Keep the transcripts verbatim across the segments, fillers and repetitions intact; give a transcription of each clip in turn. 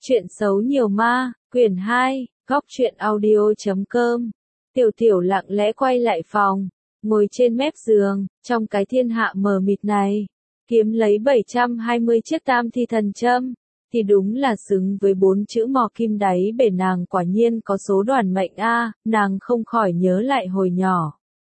Chuyện xấu nhiều ma, quyển hai, góc truyện audio chấm com. Tiểu Tiểu lặng lẽ quay lại phòng, ngồi trên mép giường, trong cái thiên hạ mờ mịt này, kiếm lấy bảy trăm hai mươi chiếc tam thi thần châm, thì đúng là xứng với bốn chữ mò kim đáy bể. Nàng quả nhiên có số đoàn mệnh a, nàng không khỏi nhớ lại hồi nhỏ.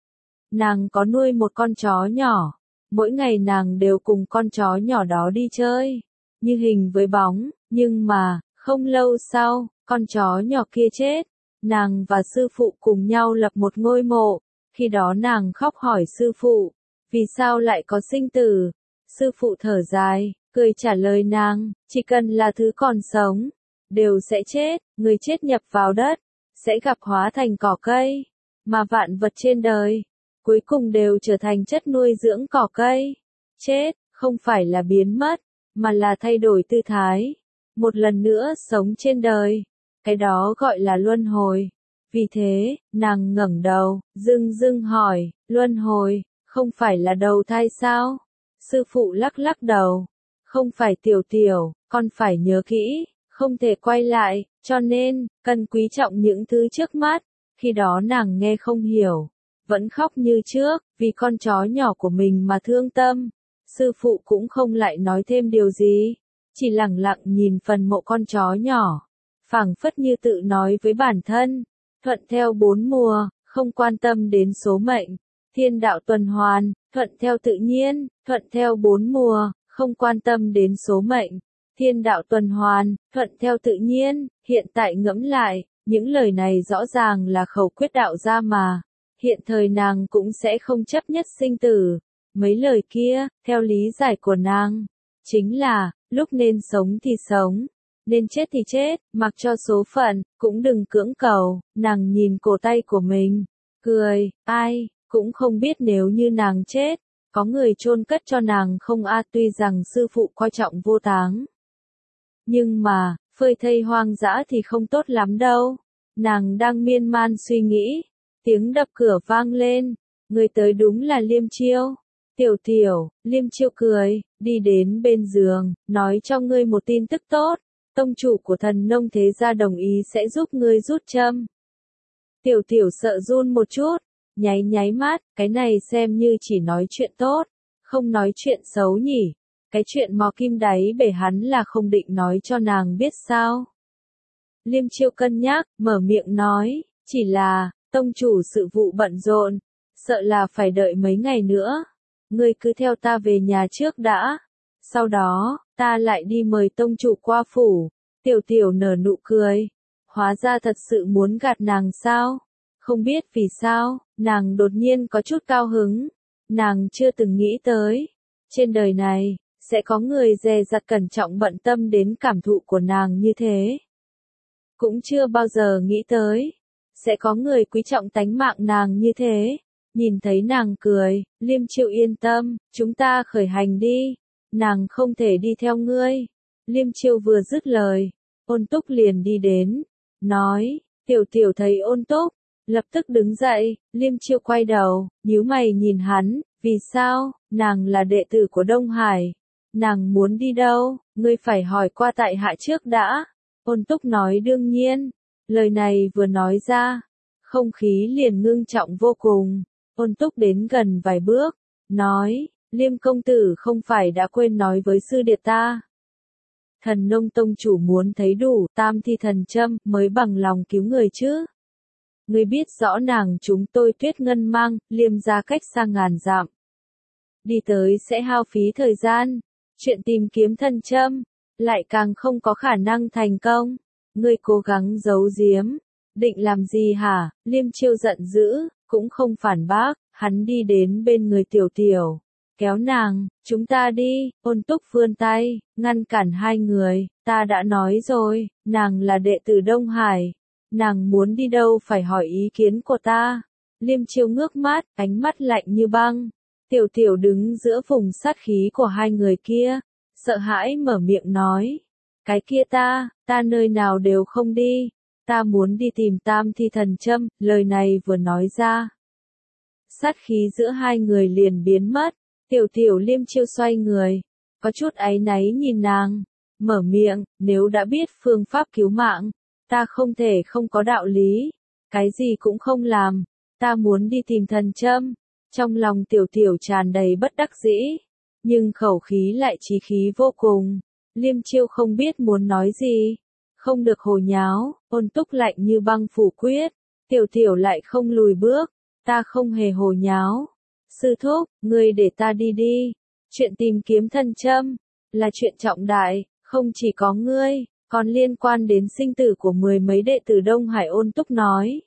Nàng có nuôi một con chó nhỏ, mỗi ngày nàng đều cùng con chó nhỏ đó đi chơi, như hình với bóng, nhưng mà, không lâu sau, con chó nhỏ kia chết. Nàng và sư phụ cùng nhau lập một ngôi mộ, khi đó nàng khóc hỏi sư phụ, vì sao lại có sinh tử? Sư phụ thở dài, cười trả lời nàng, chỉ cần là thứ còn sống, đều sẽ chết, người chết nhập vào đất, sẽ gặp hóa thành cỏ cây, mà vạn vật trên đời, cuối cùng đều trở thành chất nuôi dưỡng cỏ cây. Chết, không phải là biến mất, mà là thay đổi tư thái, một lần nữa sống trên đời, cái đó gọi là luân hồi. Vì thế, nàng ngẩng đầu, dưng dưng hỏi, luân hồi, không phải là đầu thai sao? Sư phụ lắc lắc đầu, không phải Tiểu Tiểu, con phải nhớ kỹ, không thể quay lại, cho nên, cần quý trọng những thứ trước mắt. Khi đó nàng nghe không hiểu, vẫn khóc như trước, vì con chó nhỏ của mình mà thương tâm. Sư phụ cũng không lại nói thêm điều gì, chỉ lặng lặng nhìn phần mộ con chó nhỏ, phảng phất như tự nói với bản thân, thuận theo bốn mùa, không quan tâm đến số mệnh, thiên đạo tuần hoàn, thuận theo tự nhiên, thuận theo bốn mùa, không quan tâm đến số mệnh, thiên đạo tuần hoàn, thuận theo tự nhiên. Hiện tại ngẫm lại, những lời này rõ ràng là khẩu quyết đạo gia mà, hiện thời nàng cũng sẽ không chấp nhất sinh tử. Mấy lời kia, theo lý giải của nàng, chính là, lúc nên sống thì sống, nên chết thì chết, mặc cho số phận, cũng đừng cưỡng cầu. Nàng nhìn cổ tay của mình, cười, ai, cũng không biết nếu như nàng chết, có người chôn cất cho nàng không a. Tuy rằng sư phụ coi trọng vô táng, nhưng mà, phơi thây hoang dã thì không tốt lắm đâu. Nàng đang miên man suy nghĩ, tiếng đập cửa vang lên, người tới đúng là Liêm Chiêu. Tiểu Tiểu, Liêm Chiêu cười, đi đến bên giường, nói cho ngươi một tin tức tốt, tông chủ của Thần Nông Thế Gia đồng ý sẽ giúp ngươi rút châm. Tiểu Tiểu sợ run một chút, nháy nháy mắt, cái này xem như chỉ nói chuyện tốt, không nói chuyện xấu nhỉ, cái chuyện mò kim đáy bể hắn là không định nói cho nàng biết sao. Liêm Chiêu cân nhắc, mở miệng nói, chỉ là, tông chủ sự vụ bận rộn, sợ là phải đợi mấy ngày nữa. Ngươi cứ theo ta về nhà trước đã, sau đó, ta lại đi mời tông chủ qua phủ. Tiểu Tiểu nở nụ cười, hóa ra thật sự muốn gạt nàng sao? Không biết vì sao, nàng đột nhiên có chút cao hứng, nàng chưa từng nghĩ tới, trên đời này, sẽ có người dè dặt cẩn trọng bận tâm đến cảm thụ của nàng như thế. Cũng chưa bao giờ nghĩ tới, sẽ có người quý trọng tánh mạng nàng như thế. Nhìn thấy nàng cười, Liêm Chiêu yên tâm, chúng ta khởi hành đi, nàng không thể đi theo ngươi. Liêm Chiêu vừa dứt lời, Ôn Túc liền đi đến, nói, Tiểu Tiểu thấy Ôn Túc, lập tức đứng dậy. Liêm Chiêu quay đầu, nhíu mày nhìn hắn, vì sao? Nàng là đệ tử của Đông Hải, nàng muốn đi đâu, ngươi phải hỏi qua tại hạ trước đã. Ôn Túc nói đương nhiên, lời này vừa nói ra, không khí liền ngưng trọng vô cùng. Ôn Túc đến gần vài bước, nói, Liêm công tử không phải đã quên nói với sư điệt ta. Thần Nông tông chủ muốn thấy đủ tam thi thần châm mới bằng lòng cứu người chứ. Ngươi biết rõ nàng chúng tôi Tuyết Ngân mang, Liêm ra cách xa ngàn dặm. Đi tới sẽ hao phí thời gian, chuyện tìm kiếm thần châm, lại càng không có khả năng thành công. Ngươi cố gắng giấu giếm, định làm gì hả? Liêm Chiêu giận dữ, cũng không phản bác, hắn đi đến bên người Tiểu Tiểu, kéo nàng, chúng ta đi. Ôn Túc vươn tay, ngăn cản hai người, ta đã nói rồi, nàng là đệ tử Đông Hải, nàng muốn đi đâu phải hỏi ý kiến của ta. Liêm Chiêu ngước mắt, ánh mắt lạnh như băng. Tiểu Tiểu đứng giữa vùng sát khí của hai người kia, sợ hãi mở miệng nói, cái kia ta, ta nơi nào đều không đi. Ta muốn đi tìm tam thi thần châm. Lời này vừa nói ra, sát khí giữa hai người liền biến mất. Tiểu Tiểu Liêm Chiêu xoay người, có chút áy náy nhìn nàng, mở miệng, nếu đã biết phương pháp cứu mạng, ta không thể không có đạo lý, cái gì cũng không làm, ta muốn đi tìm thần châm. Trong lòng tiểu tiểu tràn đầy bất đắc dĩ, nhưng khẩu khí lại chí khí vô cùng. Liêm Chiêu không biết muốn nói gì, không được hồ nháo, Ôn Túc lạnh như băng phủ quyết, tiểu tiểu lại không lùi bước, ta không hề hồ nháo. Sư thúc, ngươi để ta đi đi, chuyện tìm kiếm thần châm, là chuyện trọng đại, không chỉ có ngươi, còn liên quan đến sinh tử của mười mấy đệ tử Đông Hải. Ôn Túc nói,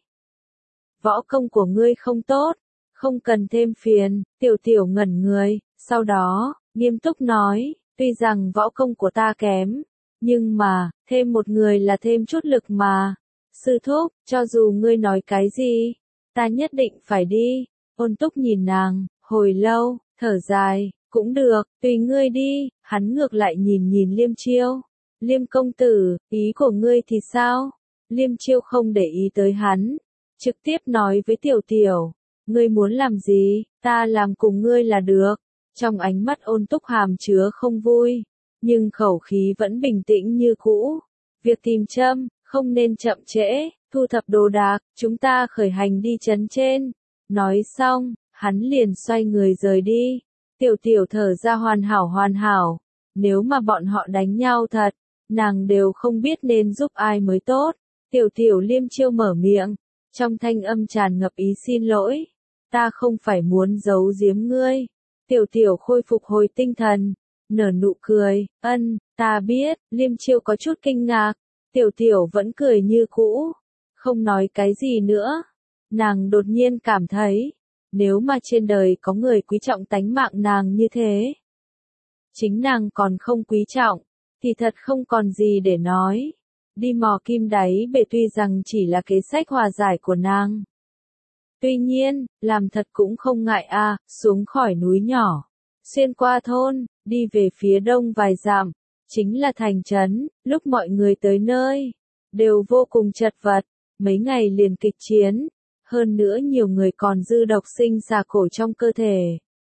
võ công của ngươi không tốt, không cần thêm phiền. Tiểu tiểu ngẩn người, sau đó, nghiêm túc nói, tuy rằng võ công của ta kém, nhưng mà, thêm một người là thêm chút lực mà. Sư thúc, cho dù ngươi nói cái gì, ta nhất định phải đi. Ôn Túc nhìn nàng, hồi lâu, thở dài, cũng được, tùy ngươi đi. Hắn ngược lại nhìn nhìn Liêm Chiêu. Liêm công tử, ý của ngươi thì sao? Liêm Chiêu không để ý tới hắn, trực tiếp nói với tiểu tiểu, ngươi muốn làm gì, ta làm cùng ngươi là được. Trong ánh mắt Ôn Túc hàm chứa không vui, nhưng khẩu khí vẫn bình tĩnh như cũ. Việc tìm châm, không nên chậm trễ, thu thập đồ đạc, chúng ta khởi hành đi trấn trên. Nói xong, hắn liền xoay người rời đi. Tiểu tiểu thở ra hoàn hảo hoàn hảo, nếu mà bọn họ đánh nhau thật, nàng đều không biết nên giúp ai mới tốt. Tiểu tiểu Liêm Chiêu mở miệng, trong thanh âm tràn ngập ý xin lỗi, ta không phải muốn giấu giếm ngươi. Tiểu tiểu khôi phục hồi tinh thần, nở nụ cười, ân, ta biết. Liêm Chiêu có chút kinh ngạc, tiểu tiểu vẫn cười như cũ, không nói cái gì nữa. Nàng đột nhiên cảm thấy, nếu mà trên đời có người quý trọng tánh mạng nàng như thế, chính nàng còn không quý trọng, thì thật không còn gì để nói. Đi mò kim đáy bể tuy rằng chỉ là kế sách hòa giải của nàng, tuy nhiên, làm thật cũng không ngại a. À. Xuống khỏi núi nhỏ, xuyên qua thôn, đi về phía đông vài dặm, chính là thành trấn. Lúc mọi người tới nơi, đều vô cùng chật vật, mấy ngày liền kịch chiến, hơn nữa nhiều người còn dư độc sinh xà cổ trong cơ thể.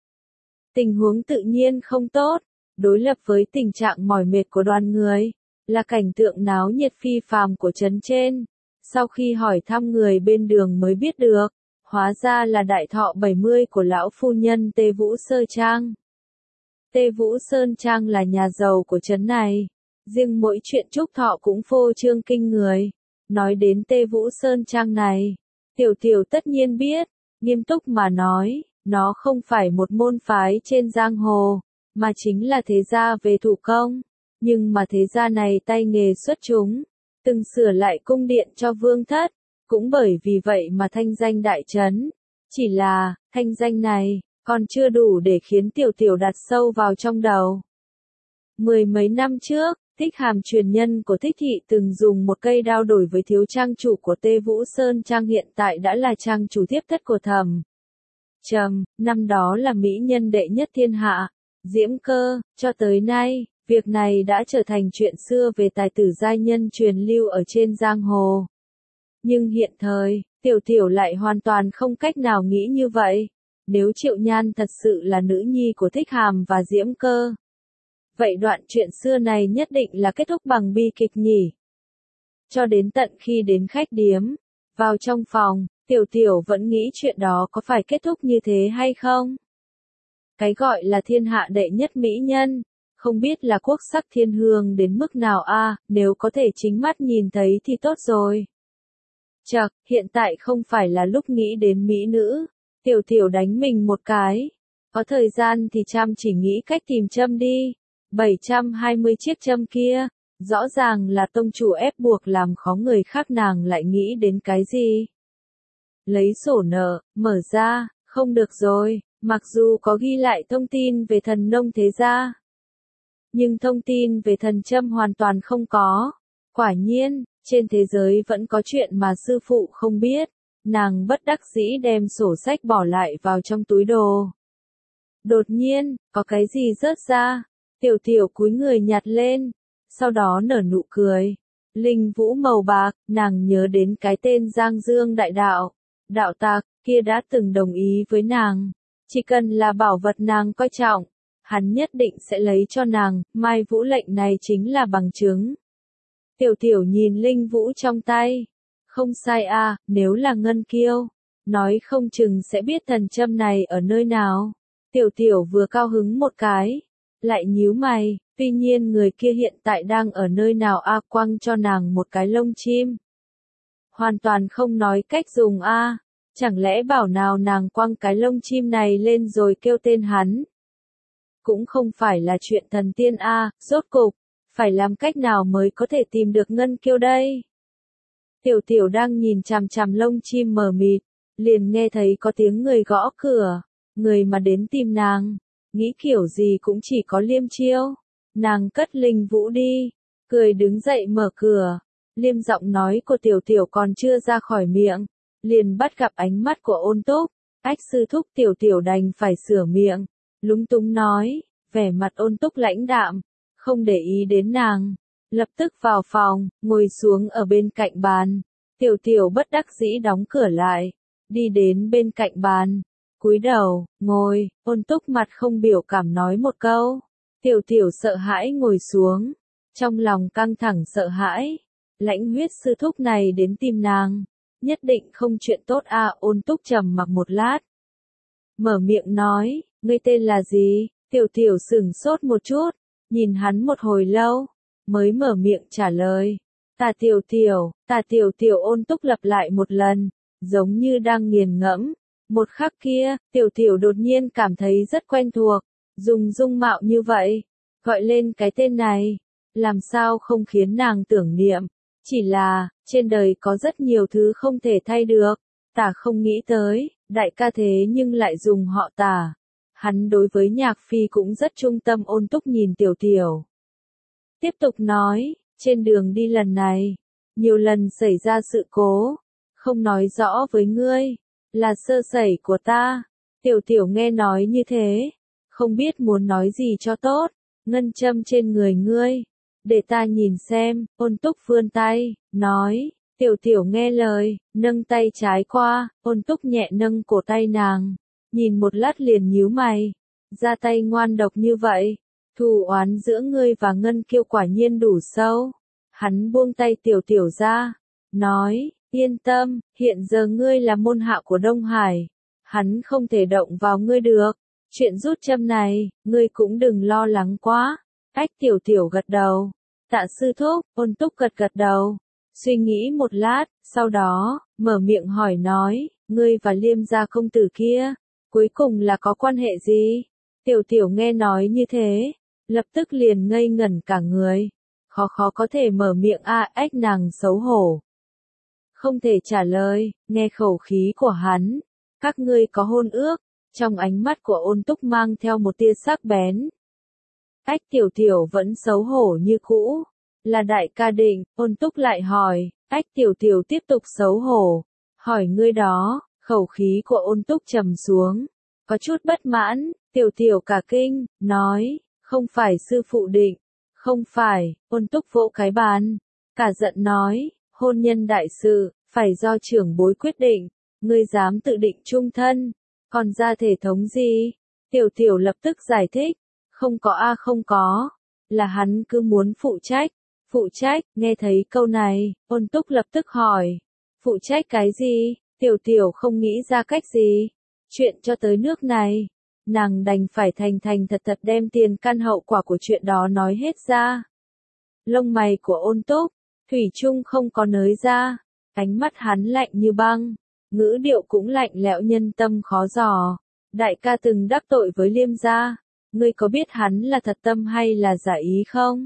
Tình huống tự nhiên không tốt, đối lập với tình trạng mỏi mệt của đoàn người, là cảnh tượng náo nhiệt phi phàm của trấn trên. Sau khi hỏi thăm người bên đường mới biết được, hóa ra là đại thọ bảy mươi của lão phu nhân Tê Vũ Sơ Trang. Tê Vũ Sơn Trang là nhà giàu của trấn này, riêng mỗi chuyện chúc thọ cũng phô trương kinh người. Nói đến Tê Vũ Sơn Trang này, tiểu tiểu tất nhiên biết, nghiêm túc mà nói, nó không phải một môn phái trên giang hồ, mà chính là thế gia về thủ công. Nhưng mà thế gia này tay nghề xuất chúng, từng sửa lại cung điện cho vương thất, cũng bởi vì vậy mà thanh danh đại trấn. Chỉ là, thanh danh này, còn chưa đủ để khiến tiểu tiểu đặt sâu vào trong đầu. Mười mấy năm trước, Thích Hàm truyền nhân của Thích Thị từng dùng một cây đao đổi với thiếu trang chủ của Tê Vũ Sơn Trang, hiện tại đã là trang chủ tiếp thất của Thẩm Trầm, năm đó là mỹ nhân đệ nhất thiên hạ, Diễm Cơ. Cho tới nay, việc này đã trở thành chuyện xưa về tài tử giai nhân truyền lưu ở trên giang hồ. Nhưng hiện thời, tiểu tiểu lại hoàn toàn không cách nào nghĩ như vậy. Nếu Triệu Nhan thật sự là nữ nhi của Thích Hàm và Diễm Cơ, vậy đoạn chuyện xưa này nhất định là kết thúc bằng bi kịch nhỉ. Cho đến tận khi đến khách điếm, vào trong phòng, tiểu tiểu vẫn nghĩ chuyện đó có phải kết thúc như thế hay không. Cái gọi là thiên hạ đệ nhất mỹ nhân, không biết là quốc sắc thiên hương đến mức nào a. À, nếu có thể chính mắt nhìn thấy thì tốt rồi. Chậc, hiện tại không phải là lúc nghĩ đến mỹ nữ. Tiểu tiểu đánh mình một cái. Có thời gian thì chăm chỉ nghĩ cách tìm châm đi. bảy trăm hai mươi chiếc châm kia, rõ ràng là tông chủ ép buộc làm khó người khác, nàng lại nghĩ đến cái gì? Lấy sổ nợ, mở ra, không được rồi, mặc dù có ghi lại thông tin về thần nông thế gia, nhưng thông tin về thần châm hoàn toàn không có. Quả nhiên, trên thế giới vẫn có chuyện mà sư phụ không biết. Nàng bất đắc dĩ đem sổ sách bỏ lại vào trong túi đồ. Đột nhiên, có cái gì rớt ra. Tiểu tiểu cúi người nhặt lên, sau đó nở nụ cười. Linh vũ màu bạc, nàng nhớ đến cái tên Giang Dương đại đạo, đạo tặc kia đã từng đồng ý với nàng, chỉ cần là bảo vật nàng coi trọng, hắn nhất định sẽ lấy cho nàng, Mai Vũ lệnh này chính là bằng chứng. Tiểu tiểu nhìn linh vũ trong tay. Không sai a, nếu là ngân kiêu, nói không chừng sẽ biết thần châm này ở nơi nào. Tiểu tiểu vừa cao hứng một cái, lại nhíu mày, tuy nhiên người kia hiện tại đang ở nơi nào a, quăng cho nàng một cái lông chim. Hoàn toàn không nói cách dùng a, chẳng lẽ bảo nào nàng quăng cái lông chim này lên rồi kêu tên hắn. Cũng không phải là chuyện thần tiên a, rốt cục, phải làm cách nào mới có thể tìm được ngân kiêu đây. Tiểu tiểu đang nhìn chằm chằm lông chim mờ mịt, liền nghe thấy có tiếng người gõ cửa, người mà đến tìm nàng, nghĩ kiểu gì cũng chỉ có Liêm Chiêu. Nàng cất linh vũ đi, cười đứng dậy mở cửa, Liêm giọng nói của tiểu tiểu còn chưa ra khỏi miệng, liền bắt gặp ánh mắt của Ôn Túc. Ách sư thúc, tiểu tiểu đành phải sửa miệng, lúng túng nói, vẻ mặt Ôn Túc lãnh đạm, không để ý đến nàng, lập tức vào phòng, ngồi xuống ở bên cạnh bàn. Tiểu tiểu bất đắc dĩ đóng cửa lại, đi đến bên cạnh bàn, cúi đầu, ngồi. Ôn Túc mặt không biểu cảm nói một câu. Tiểu tiểu sợ hãi ngồi xuống, trong lòng căng thẳng sợ hãi. Lãnh huyết sư thúc này đến tìm nàng, nhất định không chuyện tốt a. À, Ôn Túc trầm mặc một lát, mở miệng nói, ngươi tên là gì? Tiểu tiểu sửng sốt một chút, nhìn hắn một hồi lâu, mới mở miệng trả lời. Tà tiểu tiểu, tà tiểu tiểu. Ôn Túc lặp lại một lần, giống như đang nghiền ngẫm. Một khắc kia, tiểu tiểu đột nhiên cảm thấy rất quen thuộc, dùng dung mạo như vậy, gọi lên cái tên này, làm sao không khiến nàng tưởng niệm. Chỉ là, trên đời có rất nhiều thứ không thể thay được, Tả không nghĩ tới, đại ca thế nhưng lại dùng họ Tả. Hắn đối với Nhạc Phi cũng rất trung tâm. Ôn Túc nhìn tiểu tiểu, tiếp tục nói, trên đường đi lần này, nhiều lần xảy ra sự cố, không nói rõ với ngươi, là sơ sẩy của ta. Tiểu tiểu nghe nói như thế, không biết muốn nói gì cho tốt. Ngân châm trên người ngươi, để ta nhìn xem. Ôn Túc vươn tay, nói. Tiểu tiểu nghe lời, nâng tay trái qua. Ôn Túc nhẹ nâng cổ tay nàng, nhìn một lát liền nhíu mày, ra tay ngoan độc như vậy, thù oán giữa ngươi và Ngân Kiêu quả nhiên đủ sâu. Hắn buông tay tiểu tiểu ra, nói, yên tâm, hiện giờ ngươi là môn hạ của Đông Hải, hắn không thể động vào ngươi được. Chuyện rút châm này, ngươi cũng đừng lo lắng quá. Ách tiểu tiểu gật đầu. Tạ sư thúc. Ôn Túc gật gật đầu, suy nghĩ một lát, sau đó, mở miệng hỏi nói, ngươi và Liêm gia công tử kia, cuối cùng là có quan hệ gì? Tiểu tiểu nghe nói như thế, lập tức liền ngây ngẩn cả người, khó khó có thể mở miệng a. À, ách nàng xấu hổ, không thể trả lời. Nghe khẩu khí của hắn, các ngươi có hôn ước. Trong ánh mắt của Ôn Túc mang theo một tia sắc bén. Ách tiểu tiểu vẫn xấu hổ như cũ, là đại ca định. Ôn Túc lại hỏi, ách tiểu tiểu tiếp tục xấu hổ, hỏi ngươi đó. Khẩu khí của Ôn Túc trầm xuống, có chút bất mãn. Tiểu tiểu cả kinh, nói, không phải sư phụ định, không phải. Ôn Túc vỗ cái bàn, cả giận nói, hôn nhân đại sự, phải do trưởng bối quyết định, ngươi dám tự định chung thân, còn ra thể thống gì? Tiểu tiểu lập tức giải thích, không có a không có, là hắn cứ muốn phụ trách. Phụ trách. Nghe thấy câu này, Ôn Túc lập tức hỏi, phụ trách cái gì? Tiểu tiểu không nghĩ ra cách gì. Chuyện cho tới nước này, nàng đành phải thành thành thật thật đem tiền căn hậu quả của chuyện đó nói hết ra. Lông mày của Ôn Túc, thủy chung không có nới ra, ánh mắt hắn lạnh như băng, ngữ điệu cũng lạnh lẽo nhân tâm khó dò. Đại ca từng đắc tội với Liêm gia, ngươi có biết hắn là thật tâm hay là giả ý không?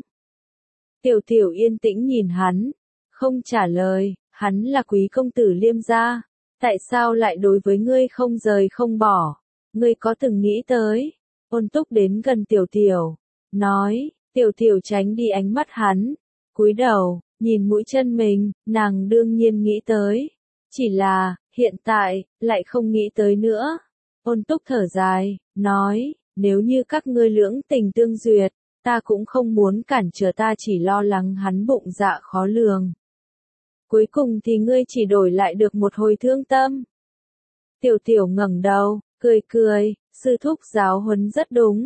Tiểu tiểu yên tĩnh nhìn hắn, không trả lời. Hắn là quý công tử Liêm gia, tại sao lại đối với ngươi không rời không bỏ? Ngươi có từng nghĩ tới? Ôn Túc đến gần tiểu tiểu, nói. Tiểu tiểu tránh đi ánh mắt hắn, cúi đầu, nhìn mũi chân mình. Nàng đương nhiên nghĩ tới, chỉ là, hiện tại, lại không nghĩ tới nữa. Ôn Túc thở dài, nói, nếu như các ngươi lưỡng tình tương duyệt, ta cũng không muốn cản trở, ta chỉ lo lắng hắn bụng dạ khó lường. Cuối cùng thì ngươi chỉ đổi lại được một hồi thương tâm. Tiểu tiểu ngẩng đầu, cười cười, sư thúc giáo huấn rất đúng.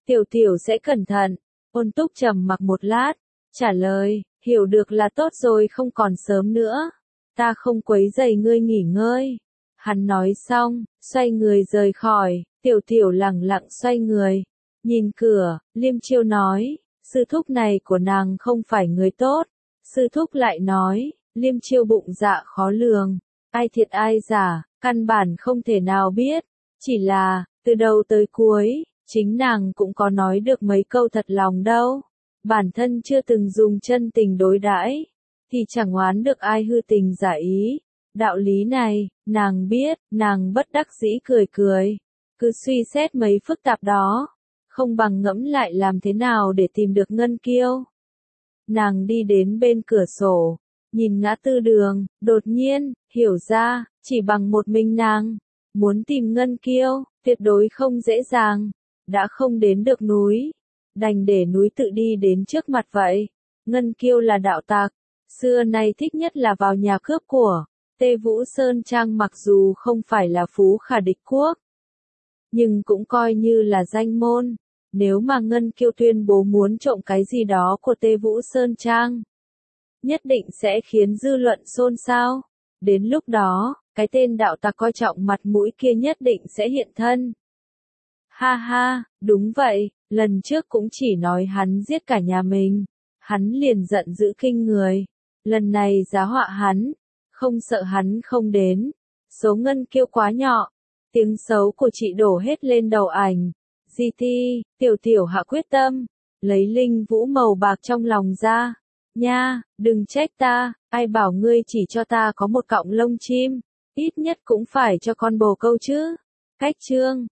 Tiểu tiểu sẽ cẩn thận. Ôn túc trầm mặc một lát, trả lời, hiểu được là tốt rồi, không còn sớm nữa. Ta không quấy rầy ngươi nghỉ ngơi. Hắn nói xong, xoay người rời khỏi, tiểu tiểu lẳng lặng xoay người. Nhìn cửa, Liêm Chiêu nói, sư thúc này của nàng không phải người tốt. Sư thúc lại nói, Liêm Chiêu bụng dạ khó lường. Ai thiệt ai giả, căn bản không thể nào biết. Chỉ là, từ đầu tới cuối, chính nàng cũng có nói được mấy câu thật lòng đâu. Bản thân chưa từng dùng chân tình đối đãi, thì chẳng oán được ai hư tình giả ý. Đạo lý này, nàng biết, nàng bất đắc dĩ cười cười. Cứ suy xét mấy phức tạp đó, không bằng ngẫm lại làm thế nào để tìm được Ngân Kiêu. Nàng đi đến bên cửa sổ, nhìn ngã tư đường, đột nhiên, hiểu ra, chỉ bằng một mình nàng, muốn tìm Ngân Kiêu, tuyệt đối không dễ dàng. Đã không đến được núi, đành để núi tự đi đến trước mặt vậy. Ngân Kiêu là đạo tặc, xưa nay thích nhất là vào nhà cướp của. Tê Vũ Sơn Trang mặc dù không phải là phú khả địch quốc, nhưng cũng coi như là danh môn. Nếu mà Ngân Kiêu tuyên bố muốn trộm cái gì đó của Tê Vũ Sơn Trang, nhất định sẽ khiến dư luận xôn xao. Đến lúc đó, cái tên đạo tặc coi trọng mặt mũi kia nhất định sẽ hiện thân. Ha ha, đúng vậy, lần trước cũng chỉ nói hắn giết cả nhà mình, hắn liền giận dữ kinh người. Lần này giá họa hắn, không sợ hắn không đến. Số Ngân Kiêu quá nhỏ, tiếng xấu của chị đổ hết lên đầu ảnh. Di Ti, tiểu tiểu hạ quyết tâm, lấy linh vũ màu bạc trong lòng ra. Nha, đừng trách ta, ai bảo ngươi chỉ cho ta có một cọng lông chim, ít nhất cũng phải cho con bồ câu chứ. Cách chương